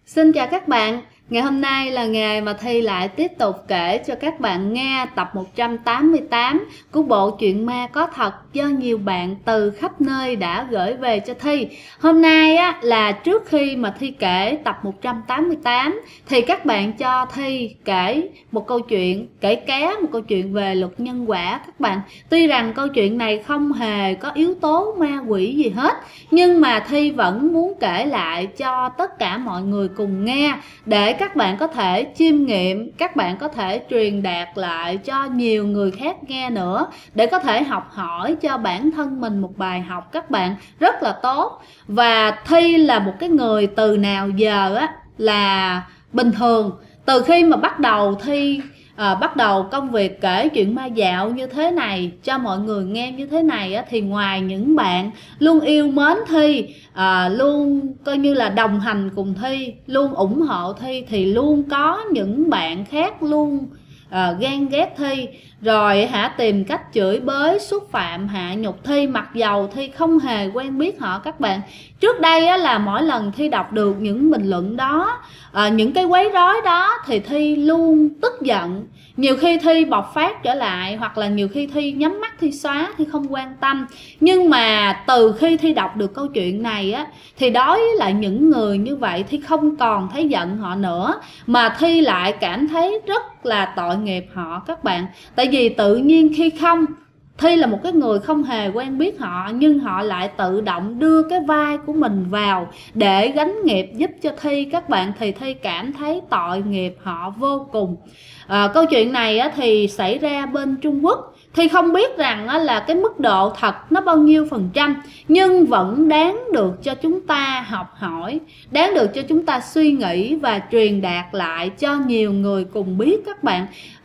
Xin chào các bạn, ngày hôm nay là ngày mà Thi lại tiếp tục kể cho các bạn nghe tập 188 của bộ truyện ma có thật do nhiều bạn từ khắp nơi đã gửi về cho Thi. Hôm nay á, là trước khi mà Thi kể tập 188 thì các bạn cho Thi kể một câu chuyện, kể ké một câu chuyện về luật nhân quả các bạn. Tuy rằng câu chuyện này không hề có yếu tố ma quỷ gì hết, nhưng mà Thi vẫn muốn kể lại cho tất cả mọi người cùng nghe để các bạn có thể chiêm nghiệm, các bạn có thể truyền đạt lại cho nhiều người khác nghe nữa, để có thể học hỏi cho bản thân mình một bài học các bạn rất là tốt. Và Thi là một cái người từ nào giờ á là bình thường, từ khi mà bắt đầu Thi bắt đầu công việc kể chuyện ma dạo như thế này cho mọi người nghe như thế này á, thì ngoài những bạn luôn yêu mến Thi, luôn coi như là đồng hành cùng Thi, luôn ủng hộ Thi, thì luôn có những bạn khác luôn ghen ghét Thi, rồi tìm cách chửi bới, xúc phạm, hạ nhục Thi, mặc dầu Thi không hề quen biết họ các bạn. Trước đây á, là mỗi lần Thi đọc được những bình luận đó, những cái quấy rối đó, thì Thi luôn tức giận. Nhiều khi Thi bộc phát trở lại, hoặc là nhiều khi Thi nhắm mắt Thi xóa, Thi không quan tâm. Nhưng mà từ khi Thi đọc được câu chuyện này á, thì đối với lại những người như vậy Thi không còn thấy giận họ nữa, mà Thi lại cảm thấy rất là tội nghiệp họ các bạn. Tại vì tự nhiên khi Thi là một cái người không hề quen biết họ, nhưng họ lại tự động đưa cái vai của mình vào để gánh nghiệp giúp cho Thi các bạn, thì Thi cảm thấy tội nghiệp họ vô cùng. Câu chuyện này á, thì xảy ra bên Trung Quốc. Thi không biết rằng á, là cái mức độ thật nó bao nhiêu %, nhưng vẫn đáng được cho chúng ta học hỏi, đáng được cho chúng ta suy nghĩ và truyền đạt lại cho nhiều người cùng biết các bạn.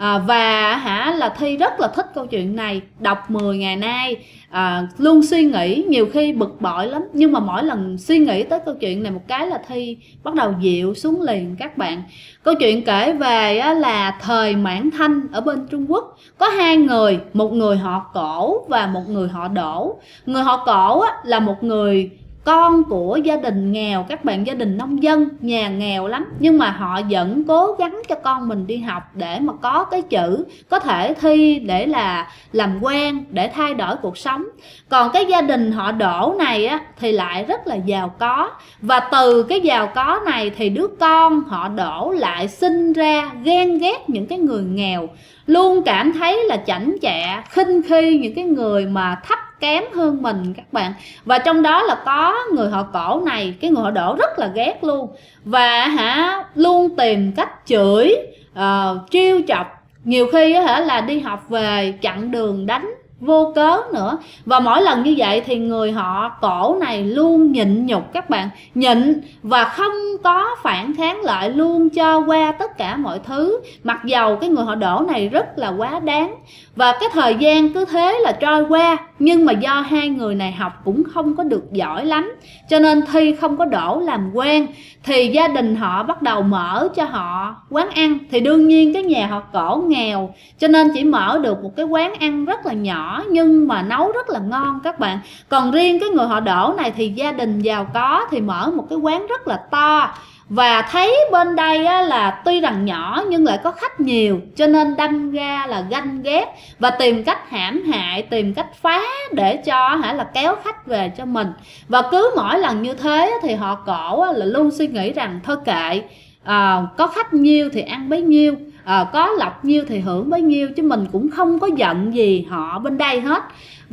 Và là Thi rất là thích câu chuyện này, đọc 10 ngày nay, luôn suy nghĩ, nhiều khi bực bội lắm, nhưng mà mỗi lần suy nghĩ tới câu chuyện này một cái là Thi bắt đầu dịu xuống liền các bạn. Câu chuyện kể về là thời Mãn Thanh ở bên Trung Quốc, có hai người, một người họ Cổ và một người họ Đỗ. Người họ Cổ là một người con của gia đình nghèo các bạn, gia đình nông dân, nhà nghèo lắm, nhưng mà họ vẫn cố gắng cho con mình đi học để mà có cái chữ, có thể thi để là làm quan, để thay đổi cuộc sống. Còn cái gia đình họ Đỗ này á, thì lại rất là giàu có, và từ cái giàu có này thì đứa con họ Đỗ lại sinh ra ghen ghét những cái người nghèo, luôn cảm thấy là chảnh chạ, khinh khi những cái người mà thấp kém hơn mình các bạn. Và trong đó là có người họ Cổ này, cái người họ Đỗ rất là ghét luôn, và luôn tìm cách chửi, trêu chọc, nhiều khi là đi học về chặn đường đánh vô cớ nữa. Và mỗi lần như vậy thì người họ Cổ này luôn nhịn nhục các bạn, nhịn và không có phản kháng lại, luôn cho qua tất cả mọi thứ, mặc dầu cái người họ Đỗ này rất là quá đáng. Và cái thời gian cứ thế là trôi qua, nhưng mà do hai người này học cũng không có được giỏi lắm, cho nên Thi không có đỗ làm quan. Thì gia đình họ bắt đầu mở cho họ quán ăn, thì đương nhiên cái nhà họ Cổ nghèo, cho nên chỉ mở được một cái quán ăn rất là nhỏ, nhưng mà nấu rất là ngon các bạn. Còn riêng cái người họ Đỗ này thì gia đình giàu có, thì mở một cái quán rất là to. Và thấy bên đây là tuy rằng nhỏ nhưng lại có khách nhiều, cho nên đâm ra là ganh ghét và tìm cách hãm hại, tìm cách phá để cho là kéo khách về cho mình. Và cứ mỗi lần như thế thì họ Cổ là luôn suy nghĩ rằng thôi kệ, có khách nhiêu thì ăn bấy nhiêu, có lộc nhiêu thì hưởng bấy nhiêu, chứ mình cũng không có giận gì họ bên đây hết.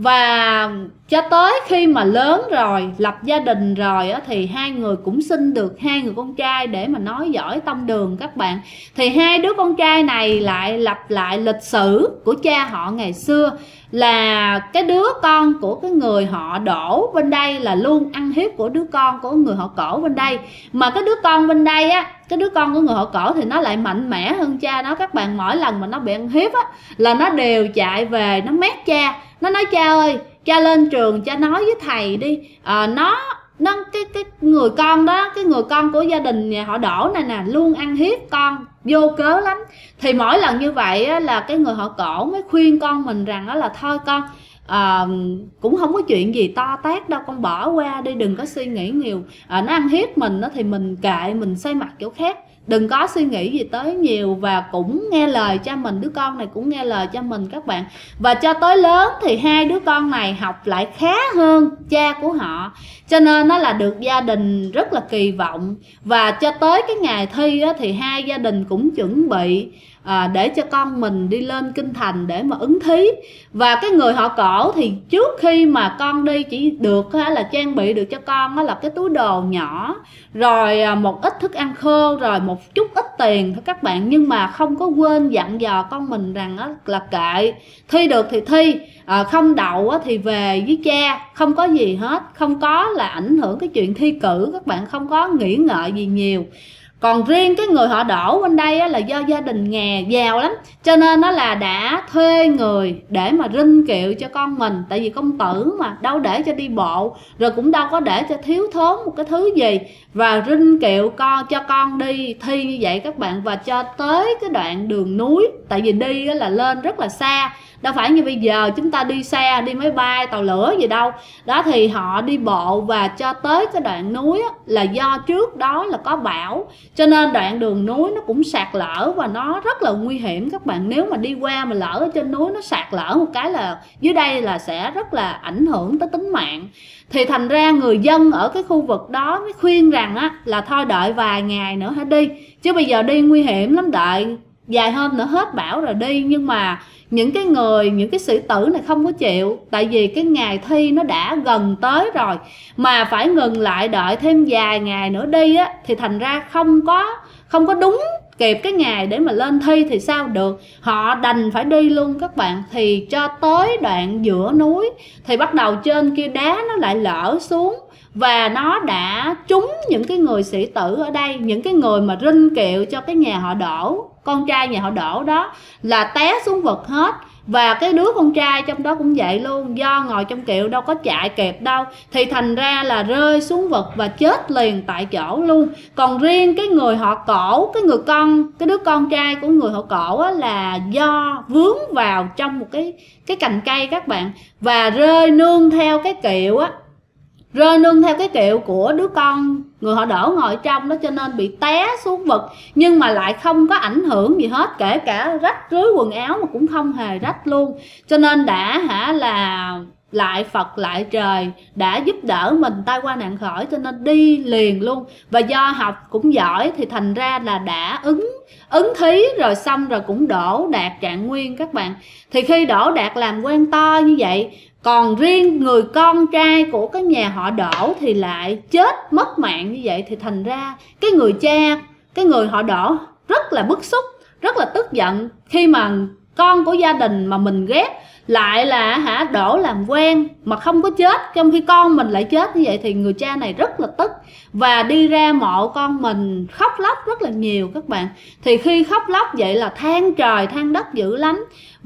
Và cho tới khi mà lớn rồi, lập gia đình rồi thì hai người cũng sinh được hai người con trai để mà nói giỏi tông đường các bạn. Thì hai đứa con trai này lại lặp lại lịch sử của cha họ ngày xưa, là cái đứa con của cái người họ Đỗ bên đây là luôn ăn hiếp của đứa con của người họ Cổ bên đây. Mà cái đứa con bên đây cái đứa con của người họ Cổ thì nó lại mạnh mẽ hơn cha nó các bạn. Mỗi lần mà nó bị ăn hiếp là nó đều chạy về nó mét cha, nó nói cha ơi, cha lên trường cha nói với thầy đi. Cái người con đó, cái người con của gia đình nhà họ Đỗ này nè, luôn ăn hiếp con vô cớ lắm. Thì mỗi lần như vậy là cái người họ Cổ mới khuyên con mình rằng là thôi con, cũng không có chuyện gì to tát đâu, con bỏ qua đi, đừng có suy nghĩ nhiều. Nó ăn hiếp mình thì mình kệ, mình xoay mặt chỗ khác, đừng có suy nghĩ gì tới nhiều, và cũng nghe lời cha mình, đứa con này cũng nghe lời cha mình các bạn. Và cho tới lớn thì hai đứa con này học lại khá hơn cha của họ, cho nên nó là được gia đình rất là kỳ vọng. Và cho tới cái ngày thi thì hai gia đình cũng chuẩn bị để cho con mình đi lên kinh thành để mà ứng thí. Và cái người họ Cổ thì trước khi mà con đi chỉ được là trang bị được cho con là cái túi đồ nhỏ, rồi một ít thức ăn khô, rồi một chút ít tiền thôi các bạn. Nhưng mà không có quên dặn dò con mình rằng là kệ, thi được thì thi, không đậu thì về với cha, không có gì hết, không có là ảnh hưởng cái chuyện thi cử, các bạn không có nghĩ ngợi gì nhiều. Còn riêng cái người họ Đỗ bên đây là do gia đình giàu lắm, cho nên nó là đã thuê người để mà rinh kiệu cho con mình. Tại vì công tử mà đâu để cho đi bộ, rồi cũng đâu có để cho thiếu thốn một cái thứ gì. Và rinh kiệu cho con đi thi như vậy các bạn. Và cho tới cái đoạn đường núi, tại vì đi là lên rất là xa, đâu phải như bây giờ chúng ta đi xe, đi máy bay, tàu lửa gì đâu. Đó thì họ đi bộ, và cho tới cái đoạn núi là do trước đó là có bão, cho nên đoạn đường núi nó cũng sạt lở và nó rất là nguy hiểm các bạn. Nếu mà đi qua mà lỡ ở trên núi nó sạt lở một cái là dưới đây là sẽ rất là ảnh hưởng tới tính mạng. Thì thành ra người dân ở cái khu vực đó mới khuyên rằng là thôi đợi vài ngày nữa hãy đi, chứ bây giờ đi nguy hiểm lắm, đợi vài hôm nữa hết bão rồi đi. Nhưng mà những cái sĩ tử này không có chịu, tại vì cái ngày thi nó đã gần tới rồi, mà phải ngừng lại đợi thêm vài ngày nữa đi thì thành ra không có đúng kịp cái ngày để mà lên thi thì sao được. Họ đành phải đi luôn các bạn. Thì cho tới đoạn giữa núi thì bắt đầu trên kia đá nó lại lở xuống, và nó đã trúng những cái người sĩ tử ở đây, những cái người mà rinh kiệu cho cái nhà họ Đỗ, con trai nhà họ Đỗ đó, là té xuống vực hết. Và cái đứa con trai trong đó cũng vậy luôn, do ngồi trong kiệu đâu có chạy kịp đâu, thì thành ra là rơi xuống vực và chết liền tại chỗ luôn. Còn riêng cái người họ Cổ, cái đứa con trai của người họ Cổ là do vướng vào trong một cái cành cây các bạn, và rơi nương theo cái kiệu của đứa con người họ Đỗ ngồi trong đó, cho nên bị té xuống vực. Nhưng mà lại không có ảnh hưởng gì hết, kể cả rách rưới quần áo mà cũng không hề rách luôn. Cho nên là lại Phật lại trời đã giúp đỡ mình tai qua nạn khỏi, cho nên đi liền luôn. Và do học cũng giỏi thì thành ra là đã ứng thí rồi, xong rồi cũng đỗ đạt trạng nguyên các bạn. Thì khi đỗ đạt làm quan to như vậy, còn riêng người con trai của cái nhà họ Đỗ thì lại chết mất mạng như vậy, thì thành ra cái người cha, cái người họ Đỗ rất là bức xúc, rất là tức giận khi mà con của gia đình mà mình ghét lại là đổ làm quan mà không có chết, trong khi con mình lại chết như vậy. Thì người cha này rất là tức và đi ra mộ con mình khóc lóc rất là nhiều các bạn. Thì khi khóc lóc vậy là than trời than đất dữ lắm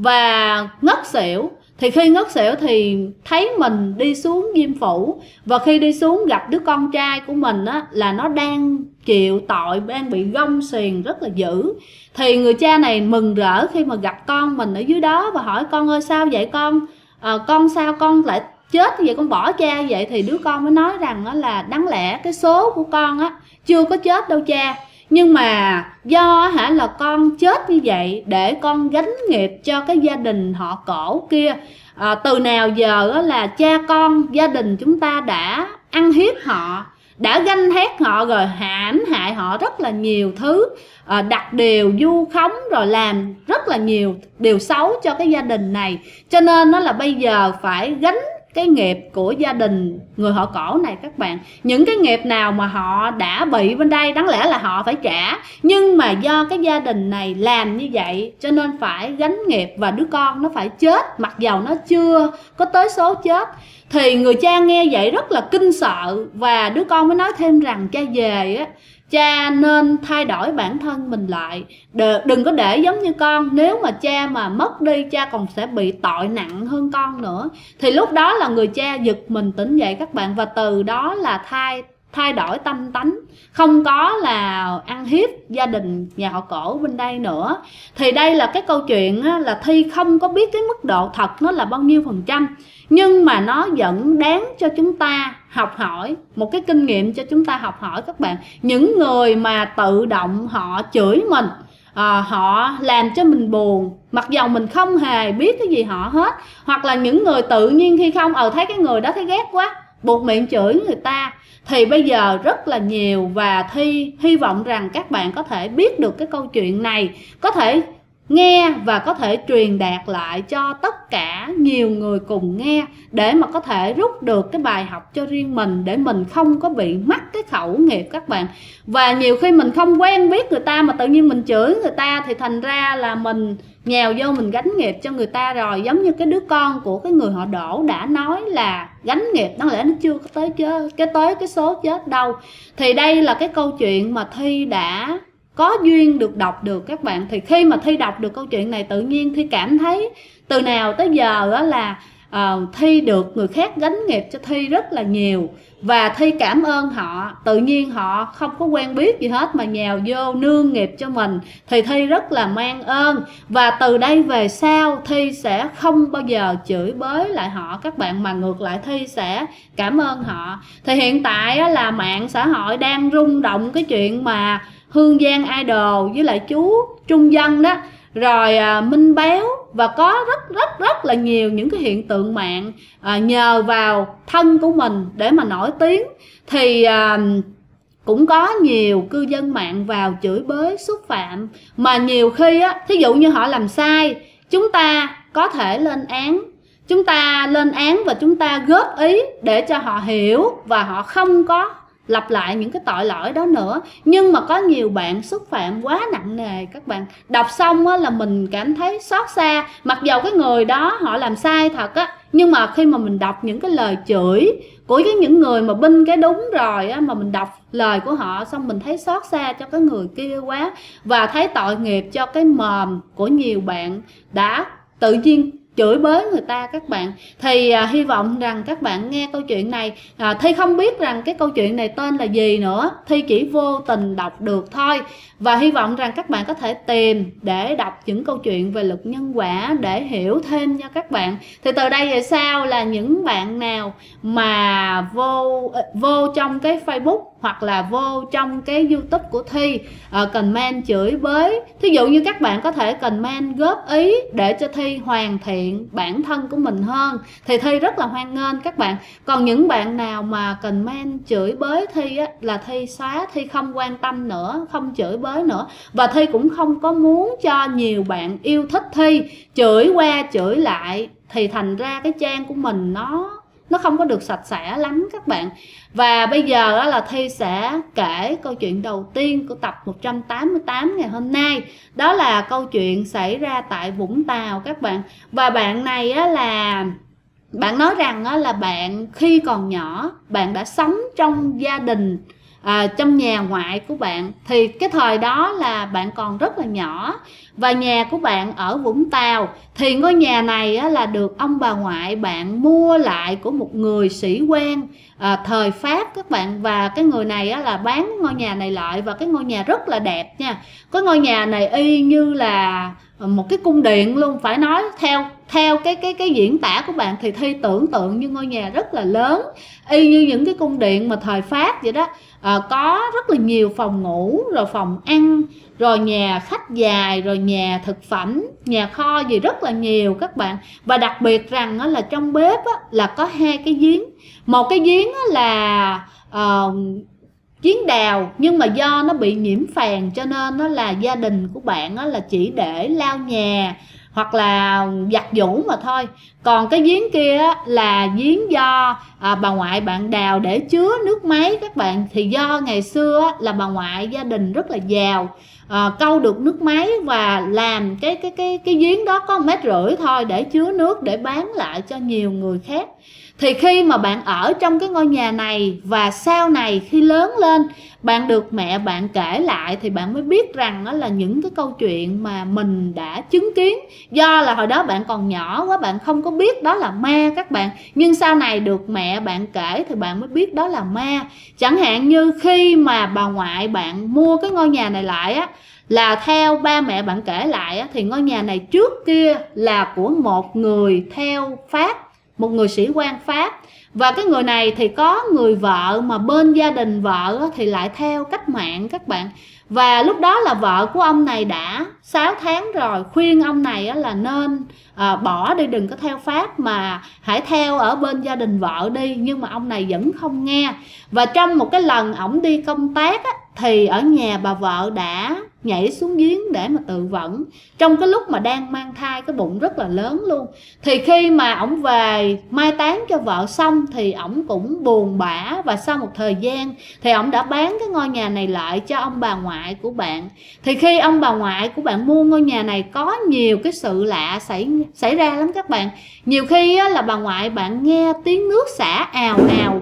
và ngất xỉu. Thì khi ngất xỉu thì thấy mình đi xuống Diêm Phủ, và khi đi xuống gặp đứa con trai của mình á, là nó đang chịu tội, đang bị gông xiềng rất là dữ. Thì người cha này mừng rỡ khi mà gặp con mình ở dưới đó và hỏi: con ơi sao vậy con? Con sao con lại chết như vậy, con bỏ cha vậy? Thì đứa con mới nói rằng á, là đáng lẽ cái số của con á chưa có chết đâu cha, nhưng mà do là con chết như vậy để con gánh nghiệp cho cái gia đình họ Cổ kia. Từ nào giờ là cha con gia đình chúng ta đã ăn hiếp họ, đã ganh thét họ, rồi hãm hại họ rất là nhiều thứ, đặt điều vu khống, rồi làm rất là nhiều điều xấu cho cái gia đình này. Cho nên nó là bây giờ phải gánh cái nghiệp của gia đình người họ Cổ này các bạn. Những cái nghiệp nào mà họ đã bị bên đây đáng lẽ là họ phải trả, nhưng mà do cái gia đình này làm như vậy cho nên phải gánh nghiệp, và đứa con nó phải chết mặc dầu nó chưa có tới số chết. Thì người cha nghe vậy rất là kinh sợ, và đứa con mới nói thêm rằng cha về á, cha nên thay đổi bản thân mình lại, đừng có để giống như con. Nếu mà cha mà mất đi, cha còn sẽ bị tội nặng hơn con nữa. Thì lúc đó là người cha giật mình tỉnh dậy các bạn, và từ đó là thay đổi tâm tánh, không có là ăn hiếp gia đình nhà họ Cổ bên đây nữa. Thì đây là cái câu chuyện á, là Thi không có biết cái mức độ thật nó là bao nhiêu %, nhưng mà nó vẫn đáng cho chúng ta học hỏi, một cái kinh nghiệm cho chúng ta học hỏi các bạn. Những người mà tự động họ chửi mình, họ làm cho mình buồn mặc dầu mình không hề biết cái gì họ hết, hoặc là những người tự nhiên khi không thấy cái người đó thấy ghét quá buộc miệng chửi người ta, thì bây giờ rất là nhiều. Và Thi hy vọng rằng các bạn có thể biết được cái câu chuyện này, có thể nghe và có thể truyền đạt lại cho tất cả nhiều người cùng nghe, để mà có thể rút được cái bài học cho riêng mình, để mình không có bị mắc cái khẩu nghiệp các bạn. Và nhiều khi mình không quen biết người ta mà tự nhiên mình chửi người ta, thì thành ra là mình nhào vô mình gánh nghiệp cho người ta rồi. Giống như cái đứa con của cái người họ Đỗ đã nói là gánh nghiệp, đáng lẽ nó chưa có tới cái số chết đâu. Thì đây là cái câu chuyện mà Thi đã có duyên được đọc được các bạn. Thì khi mà Thi đọc được câu chuyện này, tự nhiên Thi cảm thấy từ nào tới giờ đó là Thi được người khác gánh nghiệp cho Thi rất là nhiều. Và Thi cảm ơn họ, tự nhiên họ không có quen biết gì hết mà nhào vô nương nghiệp cho mình, thì Thi rất là mang ơn. Và từ đây về sau Thi sẽ không bao giờ chửi bới lại họ các bạn, mà ngược lại Thi sẽ cảm ơn họ. Thì hiện tại là mạng xã hội đang rung động cái chuyện mà Hương Giang Idol với lại chú Trung Dân đó, rồi Minh Béo, và có rất là nhiều những cái hiện tượng mạng nhờ vào thân của mình để mà nổi tiếng. Thì cũng có nhiều cư dân mạng vào chửi bới xúc phạm, mà nhiều khi á, thí dụ như họ làm sai, chúng ta có thể lên án, và chúng ta góp ý để cho họ hiểu và họ không có lặp lại những cái tội lỗi đó nữa. Nhưng mà có nhiều bạn xúc phạm quá nặng nề các bạn, đọc xong á, là mình cảm thấy xót xa. Mặc dầu cái người đó họ làm sai thật á, nhưng mà khi mà mình đọc những cái lời chửi của những người mà binh cái đúng rồi á, mà mình đọc lời của họ xong mình thấy xót xa cho cái người kia quá, và thấy tội nghiệp cho cái mồm của nhiều bạn đã tự nhiên chửi bới người ta các bạn. Thì hy vọng rằng các bạn nghe câu chuyện này, Thi không biết rằng cái câu chuyện này tên là gì nữa, Thi chỉ vô tình đọc được thôi. Và hy vọng rằng các bạn có thể tìm để đọc những câu chuyện về luật nhân quả để hiểu thêm nha các bạn. Thì từ đây về sau là những bạn nào mà vô trong cái Facebook hoặc là vô trong cái YouTube của Thi comment chửi bới, thí dụ như các bạn có thể comment góp ý để cho Thi hoàn thiện bản thân của mình hơn, thì Thi rất là hoan nghênh các bạn. Còn những bạn nào mà comment chửi bới Thi á, là Thi xóa, Thi không quan tâm nữa, không chửi bới nữa. Và Thi cũng không có muốn cho nhiều bạn yêu thích Thi chửi qua chửi lại, thì thành ra cái trang của mình nó không có được sạch sẽ lắm các bạn. Và bây giờ đó là Thi sẽ kể câu chuyện đầu tiên của tập 188 ngày hôm nay. Đó là câu chuyện xảy ra tại Vũng Tàu các bạn. Và bạn này á, là bạn nói rằng á, là bạn khi còn nhỏ bạn đã sống trong gia đình, trong nhà ngoại của bạn. Thì cái thời đó là bạn còn rất là nhỏ, và nhà của bạn ở Vũng Tàu. Thì ngôi nhà này á, là được ông bà ngoại bạn mua lại của một người sĩ quan thời Pháp các bạn. Và cái người này á, là bán ngôi nhà này lại, và cái ngôi nhà rất là đẹp nha. Cái ngôi nhà này y như là một cái cung điện luôn, phải nói theo cái diễn tả của bạn thì Thi tưởng tượng như ngôi nhà rất là lớn, y như những cái cung điện mà thời Pháp vậy đó. Có rất là nhiều phòng ngủ, rồi phòng ăn, rồi nhà khách dài, rồi nhà thực phẩm, nhà kho gì rất là nhiều các bạn. Và đặc biệt rằng là trong bếp là có 2 cái giếng. Một cái giếng là giếng đào, nhưng mà do nó bị nhiễm phèn cho nên nó là gia đình của bạn là chỉ để lau nhà hoặc là giặt giũ mà thôi. Còn cái giếng kia là giếng do bà ngoại bạn đào để chứa nước máy các bạn. Thì do ngày xưa là bà ngoại gia đình rất là giàu, câu được nước máy và làm cái giếng đó có 1,5 mét thôi để chứa nước để bán lại cho nhiều người khác. Thì khi mà bạn ở trong cái ngôi nhà này và sau này khi lớn lên bạn được mẹ bạn kể lại thì bạn mới biết rằng đó là những cái câu chuyện mà mình đã chứng kiến. Do là hồi đó bạn còn nhỏ quá, bạn không có biết đó là ma các bạn, nhưng sau này được mẹ bạn kể thì bạn mới biết đó là ma. Chẳng hạn như khi mà bà ngoại bạn mua cái ngôi nhà này lại á, là theo ba mẹ bạn kể lại á, thì ngôi nhà này trước kia là của một người theo Pháp, một người sĩ quan Pháp. Và cái người này thì có người vợ mà bên gia đình vợ thì lại theo cách mạng các bạn. Và lúc đó là vợ của ông này đã 6 tháng rồi, khuyên ông này là nên bỏ đi, đừng có theo Pháp mà hãy theo ở bên gia đình vợ đi. Nhưng mà ông này vẫn không nghe. Và trong một cái lần ổng đi công tác thì ở nhà bà vợ đã nhảy xuống giếng để mà tự vẫn, trong cái lúc mà đang mang thai, cái bụng rất là lớn luôn. Thì khi mà ổng về mai táng cho vợ xong thì ổng cũng buồn bã, và sau một thời gian thì ổng đã bán cái ngôi nhà này lại cho ông bà ngoại của bạn. Thì khi ông bà ngoại của bạn mua ngôi nhà này có nhiều cái sự lạ xảy ra lắm các bạn. Nhiều khi là bà ngoại bạn nghe tiếng nước xả ào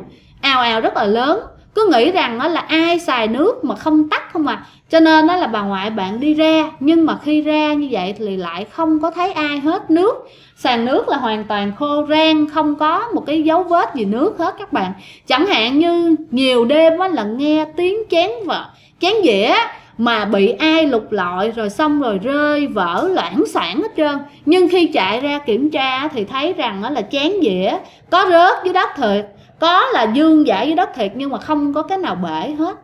ào rất là lớn, cứ nghĩ rằng là ai xài nước mà không tắt không à. Cho nên là bà ngoại bạn đi ra, nhưng mà khi ra như vậy thì lại không có thấy ai hết nước. Sàn nước là hoàn toàn khô rang, không có một cái dấu vết gì nước hết các bạn. Chẳng hạn như nhiều đêm là nghe tiếng chén dĩa mà bị ai lục lọi rồi xong rồi rơi vỡ loảng xoảng hết trơn. Nhưng khi chạy ra kiểm tra thì thấy rằng là chén dĩa có rớt dưới đất thiệt, có là dương dãi dưới đất thiệt, nhưng mà không có cái nào bể hết.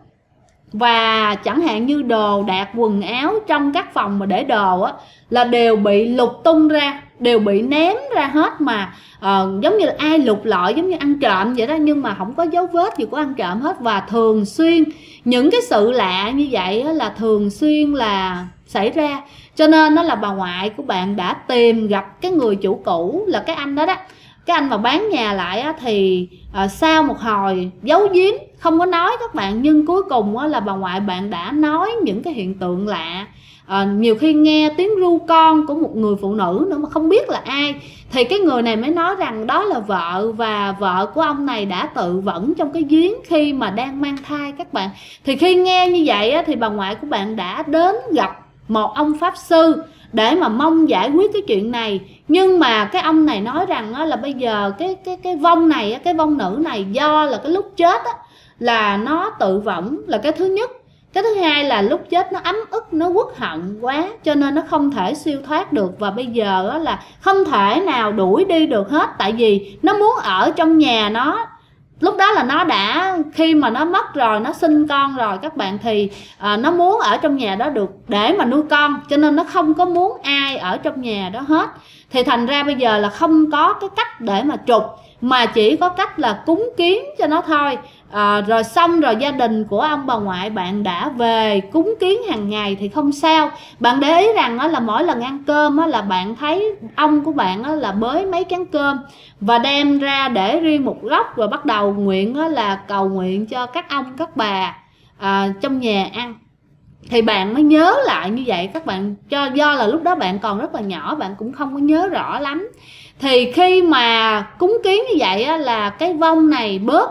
Và chẳng hạn như đồ đạc quần áo trong các phòng mà để đồ là đều bị lục tung ra, đều bị ném ra hết, mà giống như là ai lục lọi, giống như ăn trộm vậy đó, nhưng mà không có dấu vết gì của ăn trộm hết. Và thường xuyên những cái sự lạ như vậy là thường xuyên là xảy ra. Cho nên là bà ngoại của bạn đã tìm gặp cái người chủ cũ, là cái anh đó đó, cái anh mà bán nhà lại thì sau một hồi giấu giếm không có nói các bạn, nhưng cuối cùng là bà ngoại bạn đã nói những cái hiện tượng lạ. Nhiều khi nghe tiếng ru con của một người phụ nữ nữa mà không biết là ai, thì cái người này mới nói rằng đó là vợ, và vợ của ông này đã tự vẫn trong cái giếng khi mà đang mang thai các bạn. Thì khi nghe như vậy thì bà ngoại của bạn đã đến gặp một ông pháp sư để mà mong giải quyết cái chuyện này. Nhưng mà cái ông này nói rằng là bây giờ cái vong này, cái vong nữ này, do là cái lúc chết là nó tự vẫn là cái thứ nhất. Cái thứ hai là lúc chết nó ấm ức, nó uất hận quá, cho nên nó không thể siêu thoát được. Và bây giờ là không thể nào đuổi đi được hết, tại vì nó muốn ở trong nhà nó. Lúc đó là nó đã, khi mà nó mất rồi, nó sinh con rồi các bạn, thì nó muốn ở trong nhà đó được để mà nuôi con, cho nên nó không có muốn ai ở trong nhà đó hết. Thì thành ra bây giờ là không có cái cách để mà trục, mà chỉ có cách là cúng kiến cho nó thôi. Rồi xong rồi gia đình của ông bà ngoại bạn đã về cúng kiến hàng ngày thì không sao. Bạn để ý rằng là mỗi lần ăn cơm là bạn thấy ông của bạn là bới mấy chén cơm và đem ra để riêng một góc, rồi bắt đầu nguyện là cầu nguyện cho các ông các bà trong nhà ăn. Thì bạn mới nhớ lại như vậy các bạn, do là lúc đó bạn còn rất là nhỏ, bạn cũng không có nhớ rõ lắm. Thì khi mà cúng kiến như vậy là cái vong này bớt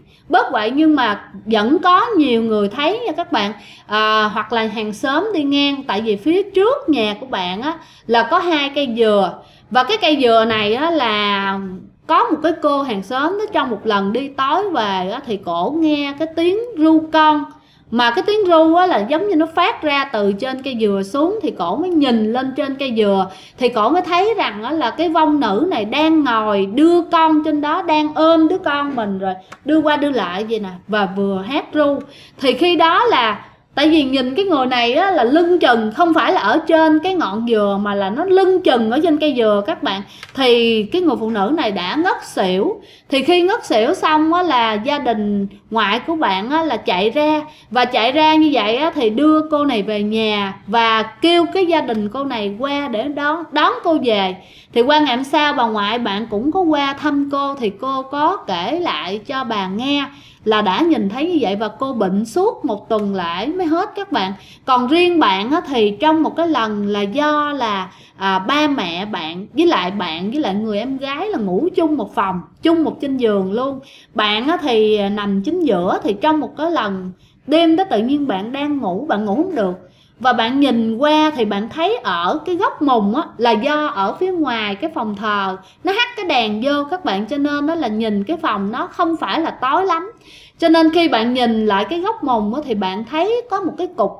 quậy, nhưng mà vẫn có nhiều người thấy nha các bạn, hoặc là hàng xóm đi ngang. Tại vì phía trước nhà của bạn là có 2 cây dừa, và cái cây dừa này là có một cái cô hàng xóm đó, trong một lần đi tối về thì cổ nghe cái tiếng ru con. Mà cái tiếng ru là giống như nó phát ra từ trên cây dừa xuống, thì cổ mới nhìn lên trên cây dừa, thì cổ mới thấy rằng là cái vong nữ này đang ngồi đưa con trên đó, đang ôm đứa con mình rồi đưa qua đưa lại vậy nè, và vừa hát ru. Thì khi đó là tại vì nhìn cái người này là lưng chừng, không phải là ở trên cái ngọn dừa mà là nó lưng chừng ở trên cây dừa các bạn. Thì cái người phụ nữ này đã ngất xỉu. Thì khi ngất xỉu xong là gia đình ngoại của bạn á, là chạy ra, và chạy ra như vậy á, thì đưa cô này về nhà và kêu cái gia đình cô này qua để đón cô về. Thì qua ngày hôm sau bà ngoại bạn cũng có qua thăm cô, thì cô có kể lại cho bà nghe là đã nhìn thấy như vậy, và cô bệnh suốt 1 tuần lại mới hết các bạn. Còn riêng bạn á, thì trong một cái lần là do là ba mẹ bạn với lại người em gái là ngủ chung một phòng, chung một trên giường luôn. Bạn á, thì nằm chính giữa, thì trong một cái lần đêm đó tự nhiên bạn đang ngủ, bạn ngủ không được, và bạn nhìn qua thì bạn thấy ở cái góc mùng á, là do ở phía ngoài cái phòng thờ nó hắt cái đèn vô các bạn, cho nên đó là nhìn cái phòng nó không phải là tối lắm. Cho nên khi bạn nhìn lại cái góc mùng á, thì bạn thấy có một cái cục,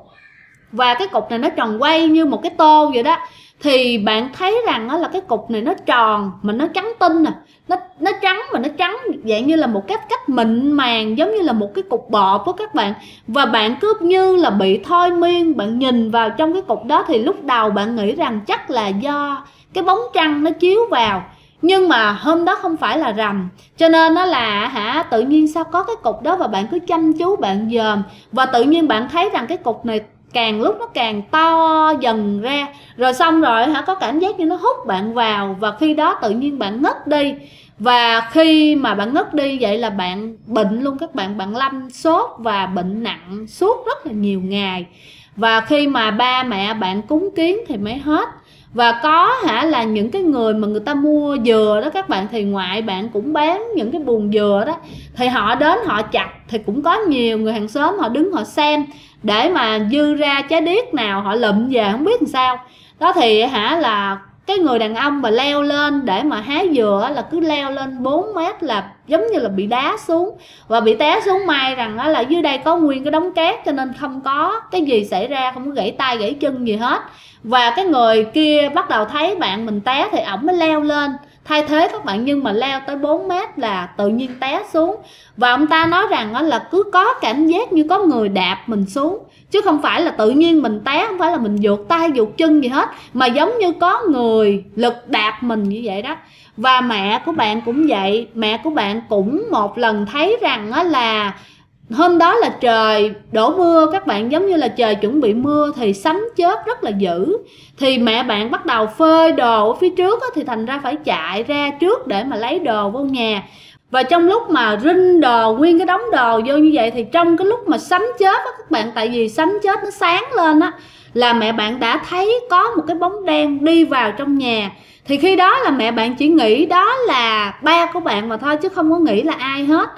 và cái cục này nó tròn quay như một cái tô vậy đó. Thì bạn thấy rằng đó là cái cục này nó tròn mà nó trắng tinh nè, nó trắng mà nó trắng dạng như là một cái cách mịn màng, giống như là một cái cục bọt của các bạn. Và bạn cứ như là bị thôi miên, bạn nhìn vào trong cái cục đó, thì lúc đầu bạn nghĩ rằng chắc là do cái bóng trăng nó chiếu vào, nhưng mà hôm đó không phải là rằm, cho nên nó là tự nhiên sao có cái cục đó, và bạn cứ chăm chú bạn dòm, và tự nhiên bạn thấy rằng cái cục này càng lúc nó càng to dần ra, rồi xong rồi có cảm giác như nó hút bạn vào, và khi đó tự nhiên bạn ngất đi. Và khi mà bạn ngất đi vậy là bạn bệnh luôn các bạn, bạn lâm sốt và bệnh nặng suốt rất là nhiều ngày. Và khi mà ba mẹ bạn cúng kiến thì mới hết. Và có là những cái người mà người ta mua dừa đó các bạn, thì ngoại bạn cũng bán những cái buồng dừa đó, thì họ đến họ chặt, thì cũng có nhiều người hàng xóm họ đứng họ xem, để mà dư ra trái điếc nào họ lụm về không biết làm sao đó. Thì là cái người đàn ông mà leo lên để mà hái dừa là cứ leo lên 4 mét là giống như là bị đá xuống, và bị té xuống. May rằng là dưới đây có nguyên cái đống cát, cho nên không có cái gì xảy ra, không có gãy tay gãy chân gì hết. Và cái người kia bắt đầu thấy bạn mình té thì ổng mới leo lên thay thế các bạn, nhưng mà leo tới 4 mét là tự nhiên té xuống. Và ông ta nói rằng là cứ có cảm giác như có người đạp mình xuống, chứ không phải là tự nhiên mình té, không phải là mình vuột tay vuột chân gì hết, mà giống như có người lực đạp mình như vậy đó. Và mẹ của bạn cũng vậy, mẹ của bạn cũng một lần thấy rằng là hôm đó là trời đổ mưa các bạn, giống như là trời chuẩn bị mưa, thì sấm chớp rất là dữ. Thì mẹ bạn bắt đầu phơi đồ ở phía trước thì thành ra phải chạy ra trước để mà lấy đồ vô nhà. Và trong lúc mà rinh đồ, nguyên cái đống đồ vô như vậy, thì trong cái lúc mà sấm chớp các bạn, tại vì sấm chớp nó sáng lên là mẹ bạn đã thấy có một cái bóng đen đi vào trong nhà. Thì khi đó là mẹ bạn chỉ nghĩ đó là ba của bạn mà thôi, chứ không có nghĩ là ai hết.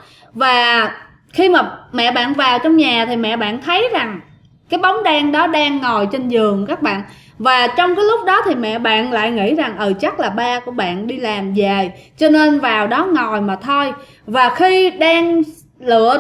Và khi mà mẹ bạn vào trong nhà thì mẹ bạn thấy rằng cái bóng đen đó đang ngồi trên giường các bạn. Và trong cái lúc đó thì mẹ bạn lại nghĩ rằng chắc là ba của bạn đi làm về, cho nên vào đó ngồi mà thôi. Và khi đang lựa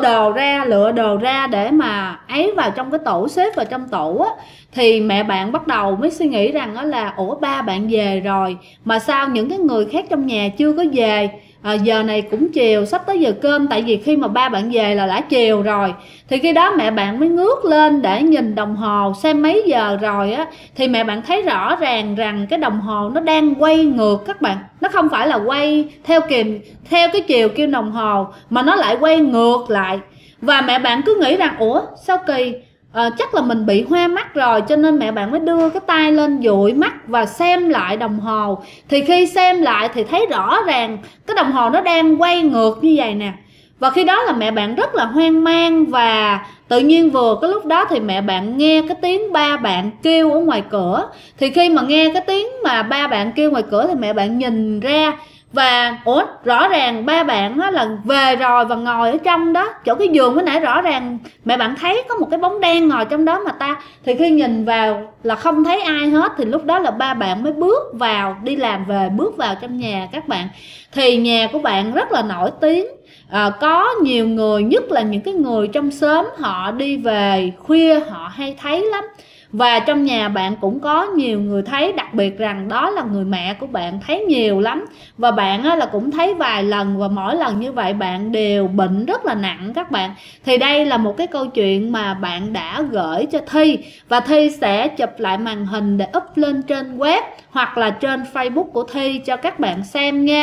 đồ ra để mà ấy vào trong cái tủ, xếp vào trong tủ thì mẹ bạn bắt đầu mới suy nghĩ rằng là ủa, ba bạn về rồi mà sao những cái người khác trong nhà chưa có về. Giờ này cũng chiều, sắp tới giờ cơm, tại vì khi mà ba bạn về là đã chiều rồi. Thì khi đó mẹ bạn mới ngước lên để nhìn đồng hồ xem mấy giờ rồi thì mẹ bạn thấy rõ ràng rằng cái đồng hồ nó đang quay ngược các bạn. Nó không phải là quay theo cái chiều kim đồng hồ, mà nó lại quay ngược lại. Và mẹ bạn cứ nghĩ rằng ủa sao kỳ, chắc là mình bị hoa mắt rồi, cho nên mẹ bạn mới đưa cái tay lên dụi mắt và xem lại đồng hồ. Thì khi xem lại thì thấy rõ ràng cái đồng hồ nó đang quay ngược như vậy nè. Và khi đó là mẹ bạn rất là hoang mang, và tự nhiên vừa cái lúc đó thì mẹ bạn nghe cái tiếng ba bạn kêu ở ngoài cửa. Thì khi mà nghe cái tiếng mà ba bạn kêu ngoài cửa thì mẹ bạn nhìn ra, và rõ ràng ba bạn là về rồi và ngồi ở trong đó, chỗ cái giường mới nãy rõ ràng mẹ bạn thấy có một cái bóng đen ngồi trong đó mà ta. Thì khi nhìn vào là không thấy ai hết, thì lúc đó là ba bạn mới bước vào, đi làm về bước vào trong nhà các bạn. Thì nhà của bạn rất là nổi tiếng, có nhiều người, nhất là những cái người trong xóm, họ đi về khuya họ hay thấy lắm. Và trong nhà bạn cũng có nhiều người thấy, đặc biệt rằng đó là người mẹ của bạn thấy nhiều lắm. Và bạn là cũng thấy vài lần, và mỗi lần như vậy bạn đều bệnh rất là nặng các bạn. Thì đây là một cái câu chuyện mà bạn đã gửi cho Thi, và Thi sẽ chụp lại màn hình để up lên trên web hoặc là trên Facebook của Thi cho các bạn xem nha.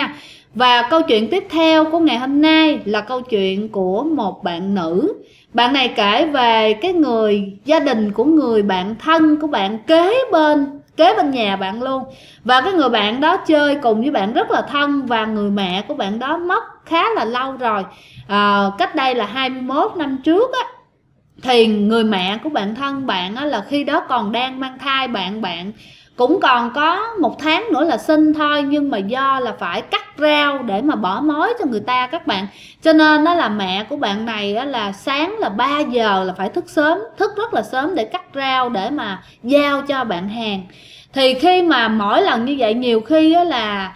Và câu chuyện tiếp theo của ngày hôm nay là câu chuyện của một bạn nữ. Bạn này kể về cái người gia đình của người bạn thân của bạn kế bên nhà bạn luôn. Và cái người bạn đó chơi cùng với bạn rất là thân, và người mẹ của bạn đó mất khá là lâu rồi, cách đây là 21 năm trước á. Thì người mẹ của bạn thân bạn á, là khi đó còn đang mang thai, bạn cũng còn có 1 tháng nữa là sinh thôi, nhưng mà do là phải cắt rau để mà bỏ mối cho người ta các bạn, cho nên đó là mẹ của bạn này á, là sáng là 3 giờ là phải thức rất là sớm để cắt rau để mà giao cho bạn hàng. Thì khi mà mỗi lần như vậy, nhiều khi á, là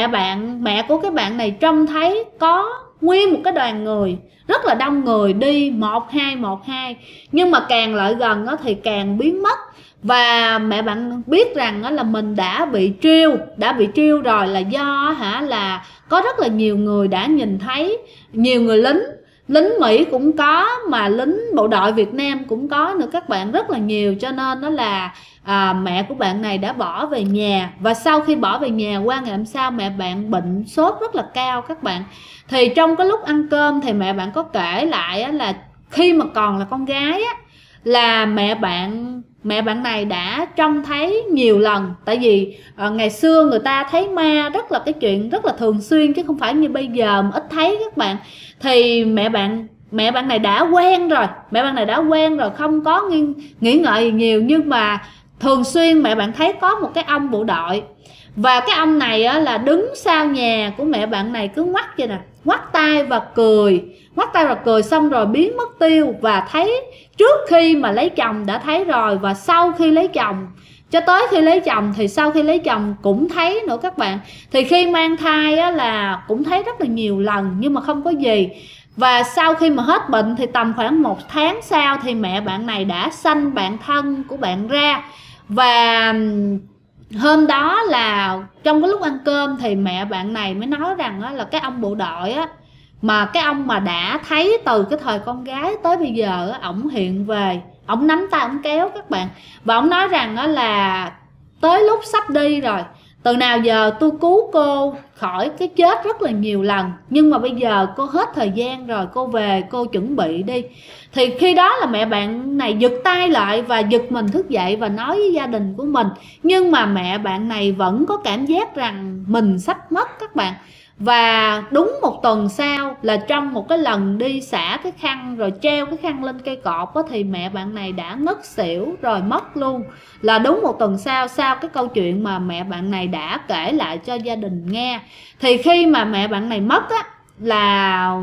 mẹ của cái bạn này trông thấy có nguyên một cái đoàn người rất là đông người đi một hai, nhưng mà càng lại gần á, thì càng biến mất. Và mẹ bạn biết rằng là mình đã bị trêu rồi, là do là có rất là nhiều người đã nhìn thấy, nhiều người lính Mỹ cũng có, mà lính bộ đội Việt Nam cũng có nữa các bạn, rất là nhiều. Cho nên đó là mẹ của bạn này đã bỏ về nhà. Và sau khi bỏ về nhà, qua ngày hôm sau mẹ bạn bệnh sốt rất là cao các bạn. Thì trong cái lúc ăn cơm thì mẹ bạn có kể lại là khi mà còn là con gái á, là mẹ bạn này đã trông thấy nhiều lần. Tại vì ngày xưa người ta thấy ma cái chuyện rất là thường xuyên, chứ không phải như bây giờ mà ít thấy các bạn. Thì mẹ bạn này đã quen rồi, không có nghĩ ngợi gì nhiều. Nhưng mà thường xuyên mẹ bạn thấy có một cái ông bộ đội, và cái ông này á, là đứng sau nhà của mẹ bạn này, cứ ngoắt vậy nè, ngoắt tay và cười xong rồi biến mất tiêu. Và thấy trước khi mà lấy chồng đã thấy rồi, và sau khi lấy chồng, cho tới khi lấy chồng thì sau khi lấy chồng cũng thấy nữa các bạn. Thì khi mang thai á, là cũng thấy rất là nhiều lần nhưng mà không có gì. Và sau khi mà hết bệnh thì tầm khoảng 1 tháng sau thì mẹ bạn này đã sanh bạn thân của bạn ra. Và hôm đó là trong cái lúc ăn cơm thì mẹ bạn này mới nói rằng á, là cái ông bộ đội á, mà cái ông mà đã thấy từ cái thời con gái tới bây giờ á, ổng hiện về, ổng nắm tay ổng kéo các bạn. Và ổng nói rằng á, là tới lúc sắp đi rồi, từ nào giờ tôi cứu cô khỏi cái chết rất là nhiều lần, nhưng mà bây giờ cô hết thời gian rồi, cô về cô chuẩn bị đi. Thì khi đó là mẹ bạn này giật tay lại và giật mình thức dậy và nói với gia đình của mình. Nhưng mà mẹ bạn này vẫn có cảm giác rằng mình sắp mất các bạn. Và đúng 1 tuần sau là trong một cái lần đi xả cái khăn rồi treo cái khăn lên cây cột đó, thì mẹ bạn này đã ngất xỉu rồi mất luôn. Là đúng 1 tuần sau cái câu chuyện mà mẹ bạn này đã kể lại cho gia đình nghe. Thì khi mà mẹ bạn này mất á, là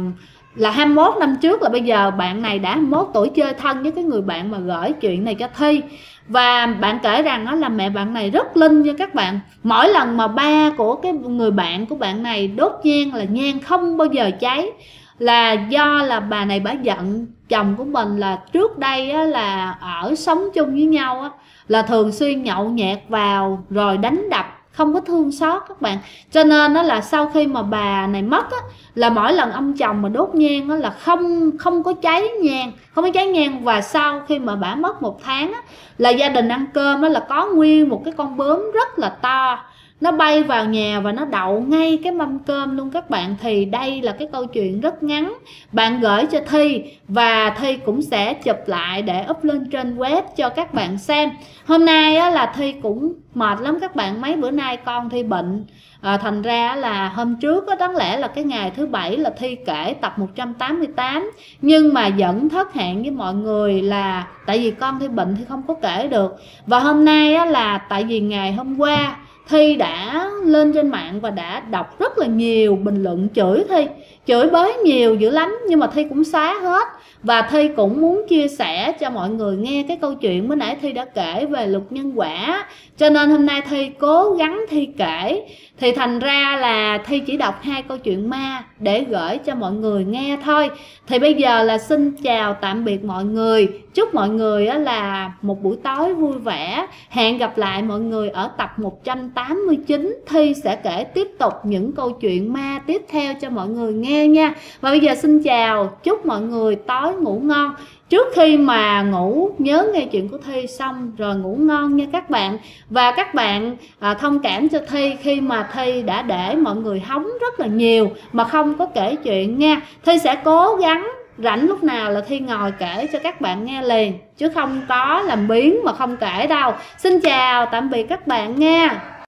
21 năm trước, là bây giờ bạn này đã 21 tuổi, chơi thân với cái người bạn mà gửi chuyện này cho Thi. Và bạn kể rằng đó là mẹ bạn này rất linh nha các bạn. Mỗi lần mà ba của cái người bạn của bạn này đốt nhang là nhang không bao giờ cháy, là do là bà này bả giận chồng của mình, là trước đây á, là ở sống chung với nhau á, là thường xuyên nhậu nhẹt vào rồi đánh đập, không có thương xót các bạn. Cho nên đó là sau khi mà bà này mất á, là mỗi lần ông chồng mà đốt nhang á, là không có cháy nhang. Và sau khi mà bà mất 1 tháng á, là gia đình ăn cơm á, là có nguyên một cái con bướm rất là to, nó bay vào nhà và nó đậu ngay cái mâm cơm luôn các bạn. Thì đây là cái câu chuyện rất ngắn bạn gửi cho Thi, và Thi cũng sẽ chụp lại để up lên trên web cho các bạn xem. Hôm nay á, là Thi cũng mệt lắm các bạn, mấy bữa nay con Thi bệnh, thành ra là hôm trước á, đáng lẽ là cái ngày thứ Bảy là Thi kể tập 188, nhưng mà vẫn thất hẹn với mọi người là tại vì con Thi bệnh thì không có kể được. Và hôm nay á, là tại vì ngày hôm qua Thi đã lên trên mạng và đã đọc rất là nhiều bình luận chửi Thi, chửi bới nhiều dữ lắm, nhưng mà Thi cũng xóa hết. Và Thi cũng muốn chia sẻ cho mọi người nghe cái câu chuyện mới nãy Thi đã kể về luật nhân quả, cho nên hôm nay Thi cố gắng Thi kể. Thì thành ra là Thi chỉ đọc 2 câu chuyện ma để gửi cho mọi người nghe thôi. Thì bây giờ là xin chào tạm biệt mọi người, chúc mọi người là một buổi tối vui vẻ. Hẹn gặp lại mọi người ở tập 189. Thi sẽ kể tiếp tục những câu chuyện ma tiếp theo cho mọi người nghe. nghe nha. Và bây giờ xin chào, chúc mọi người tối ngủ ngon. Trước khi mà ngủ nhớ nghe chuyện của Thi xong rồi ngủ ngon nha các bạn. Và các bạn thông cảm cho Thi khi mà Thi đã để mọi người hóng rất là nhiều mà không có kể chuyện nha. Thi sẽ cố gắng rảnh lúc nào là Thi ngồi kể cho các bạn nghe liền, chứ không có làm biếng mà không kể đâu. Xin chào, tạm biệt các bạn nha.